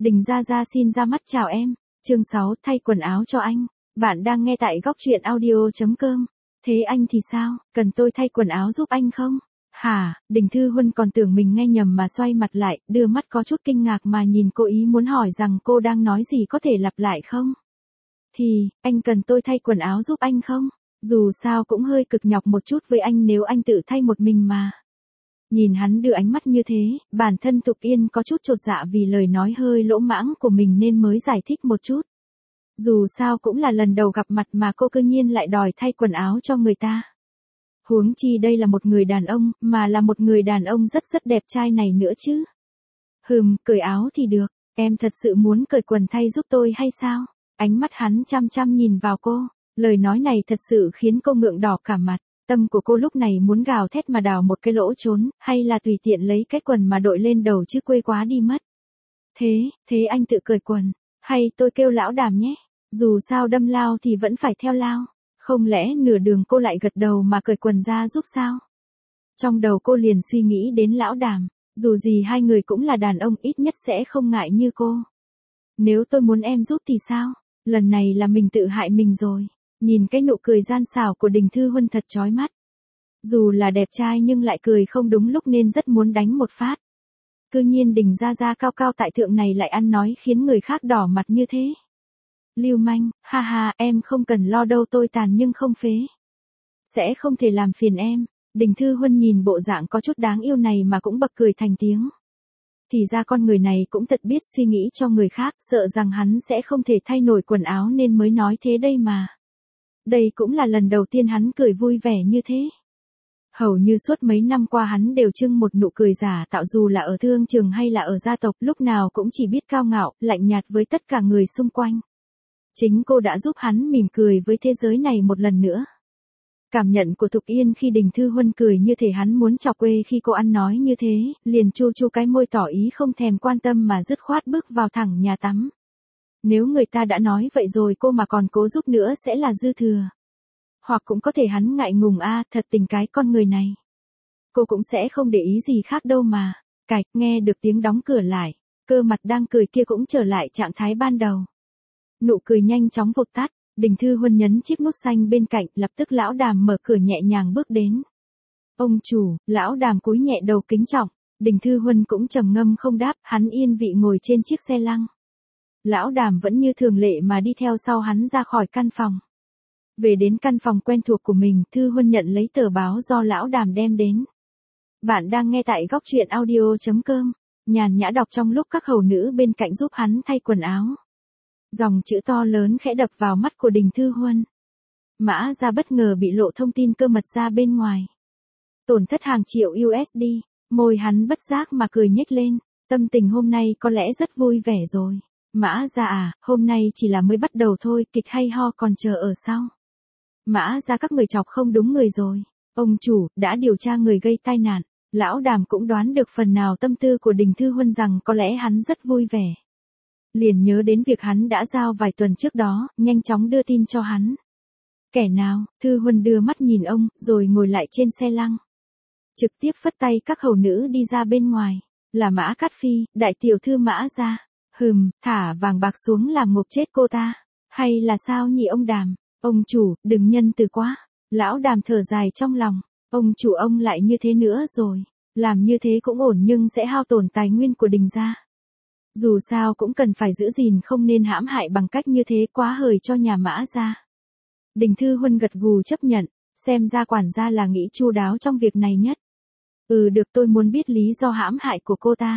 Đình Gia Gia xin ra mắt chào em. Chương 6, thay quần áo cho anh. Bạn đang nghe tại góc truyện audio.com. Thế anh thì sao, cần tôi thay quần áo giúp anh không? Hả, Đình Thư Huân còn tưởng mình nghe nhầm mà xoay mặt lại, đưa mắt có chút kinh ngạc mà nhìn cô, ý muốn hỏi rằng cô đang nói gì, có thể lặp lại không? Thì, anh cần tôi thay quần áo giúp anh không? Dù sao cũng hơi cực nhọc một chút với anh nếu anh tự thay một mình mà. Nhìn hắn đưa ánh mắt như thế, bản thân Thục Yên có chút chột dạ vì lời nói hơi lỗ mãng của mình nên mới giải thích một chút. Dù sao cũng là lần đầu gặp mặt mà cô cư nhiên lại đòi thay quần áo cho người ta. Huống chi đây là một người đàn ông, mà là một người đàn ông rất rất đẹp trai này nữa chứ. Cởi áo thì được, em thật sự muốn cởi quần thay giúp tôi hay sao? Ánh mắt hắn chăm chăm nhìn vào cô, lời nói này thật sự khiến cô ngượng đỏ cả mặt. Tâm của cô lúc này muốn gào thét mà đào một cái lỗ trốn, hay là tùy tiện lấy cái quần mà đội lên đầu chứ quê quá đi mất. Thế anh tự cởi quần, hay tôi kêu lão Đàm nhé, dù sao đâm lao thì vẫn phải theo lao. Không lẽ nửa đường cô lại gật đầu mà cởi quần ra giúp sao? Trong đầu cô liền suy nghĩ đến lão Đàm, dù gì hai người cũng là đàn ông, ít nhất sẽ không ngại như cô. Nếu tôi muốn em giúp thì sao? Lần này là mình tự hại mình rồi. Nhìn cái nụ cười gian xảo của Đình Thư Huân thật chói mắt. Dù là đẹp trai nhưng lại cười không đúng lúc nên rất muốn đánh một phát. Cư nhiên Đình Gia Gia cao cao tại thượng này lại ăn nói khiến người khác đỏ mặt như thế. Lưu manh, ha ha, em không cần lo đâu, tôi tàn nhưng không phế. Sẽ không thể làm phiền em. Đình Thư Huân nhìn bộ dạng có chút đáng yêu này mà cũng bật cười thành tiếng. Thì ra con người này cũng thật biết suy nghĩ cho người khác, sợ rằng hắn sẽ không thể thay nổi quần áo nên mới nói thế đây mà. Đây cũng là lần đầu tiên hắn cười vui vẻ như thế. Hầu như suốt mấy năm qua hắn đều trưng một nụ cười giả tạo, dù là ở thương trường hay là ở gia tộc, lúc nào cũng chỉ biết cao ngạo, lạnh nhạt với tất cả người xung quanh. Chính cô đã giúp hắn mỉm cười với thế giới này một lần nữa. Cảm nhận của Thục Yên khi Đình Thư Huân cười như thể hắn muốn chọc quê, khi cô ăn nói như thế, liền chu chu cái môi tỏ ý không thèm quan tâm mà dứt khoát bước vào thẳng nhà tắm. Nếu người ta đã nói vậy rồi cô mà còn cố giúp nữa sẽ là dư thừa. Hoặc cũng có thể hắn ngại ngùng thật tình cái con người này. Cô cũng sẽ không để ý gì khác đâu mà. Cạch, nghe được tiếng đóng cửa lại, cơ mặt đang cười kia cũng trở lại trạng thái ban đầu. Nụ cười nhanh chóng vụt tắt, Đình Thư Huân nhấn chiếc nút xanh bên cạnh, lập tức lão Đàm mở cửa nhẹ nhàng bước đến. Ông chủ, lão Đàm cúi nhẹ đầu kính trọng, Đình Thư Huân cũng trầm ngâm không đáp, hắn yên vị ngồi trên chiếc xe lăng. Lão Đàm vẫn như thường lệ mà đi theo sau hắn ra khỏi căn phòng. Về đến căn phòng quen thuộc của mình, Thư Huân nhận lấy tờ báo do lão Đàm đem đến. Bạn đang nghe tại góc truyện audio.com, nhàn nhã đọc trong lúc các hầu nữ bên cạnh giúp hắn thay quần áo. Dòng chữ to lớn khẽ đập vào mắt của Đình Thư Huân. Mã Gia bất ngờ bị lộ thông tin cơ mật ra bên ngoài. Tổn thất hàng triệu USD, môi hắn bất giác mà cười nhếch lên, tâm tình hôm nay có lẽ rất vui vẻ rồi. Mã Gia hôm nay chỉ là mới bắt đầu thôi, kịch hay ho còn chờ ở sau. Mã Gia các người chọc không đúng người rồi. Ông chủ, đã điều tra người gây tai nạn. Lão Đàm cũng đoán được phần nào tâm tư của Đình Thư Huân rằng có lẽ hắn rất vui vẻ. Liền nhớ đến việc hắn đã giao vài tuần trước đó, nhanh chóng đưa tin cho hắn. Kẻ nào? Thư Huân đưa mắt nhìn ông, rồi ngồi lại trên xe lăng. Trực tiếp phất tay các hầu nữ đi ra bên ngoài. Là Mã Cát Phi, đại tiểu thư Mã Gia. Thả vàng bạc xuống làm ngộp chết cô ta. Hay là sao nhỉ ông Đàm? Ông chủ, đừng nhân từ quá. Lão Đàm thở dài trong lòng. Ông chủ ông lại như thế nữa rồi. Làm như thế cũng ổn nhưng sẽ hao tổn tài nguyên của Đình gia. Dù sao cũng cần phải giữ gìn, không nên hãm hại bằng cách như thế, quá hời cho nhà Mã gia. Đình Thư Huân gật gù chấp nhận, xem ra quản gia là nghĩ chu đáo trong việc này nhất. Được, tôi muốn biết lý do hãm hại của cô ta.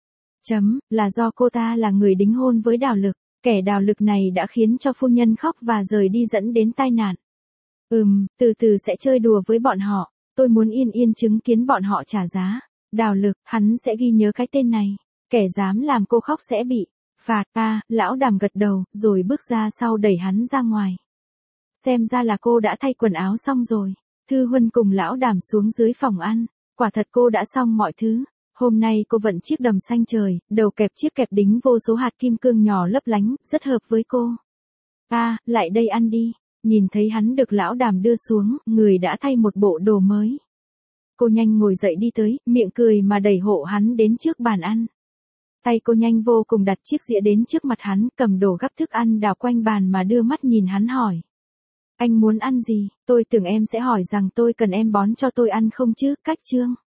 Là do cô ta là người đính hôn với Đào Lực, kẻ Đào Lực này đã khiến cho phu nhân khóc và rời đi dẫn đến tai nạn. Từ từ sẽ chơi đùa với bọn họ, tôi muốn yên yên chứng kiến bọn họ trả giá. Đào Lực, hắn sẽ ghi nhớ cái tên này. Kẻ dám làm cô khóc sẽ bị phạt. Lão Đàm gật đầu, rồi bước ra sau đẩy hắn ra ngoài. Xem ra là cô đã thay quần áo xong rồi. Thư Huân cùng lão Đàm xuống dưới phòng ăn. Quả thật cô đã xong mọi thứ. Hôm nay cô vận chiếc đầm xanh trời, đầu kẹp chiếc kẹp đính vô số hạt kim cương nhỏ lấp lánh, rất hợp với cô. Lại đây ăn đi. Nhìn thấy hắn được lão Đàm đưa xuống, người đã thay một bộ đồ mới. Cô nhanh ngồi dậy đi tới, miệng cười mà đẩy hộ hắn đến trước bàn ăn. Tay cô nhanh vô cùng đặt chiếc dĩa đến trước mặt hắn, cầm đổ gắp thức ăn đảo quanh bàn mà đưa mắt nhìn hắn hỏi. Anh muốn ăn gì? Tôi tưởng em sẽ hỏi rằng tôi cần em bón cho tôi ăn không chứ, Cách Trương.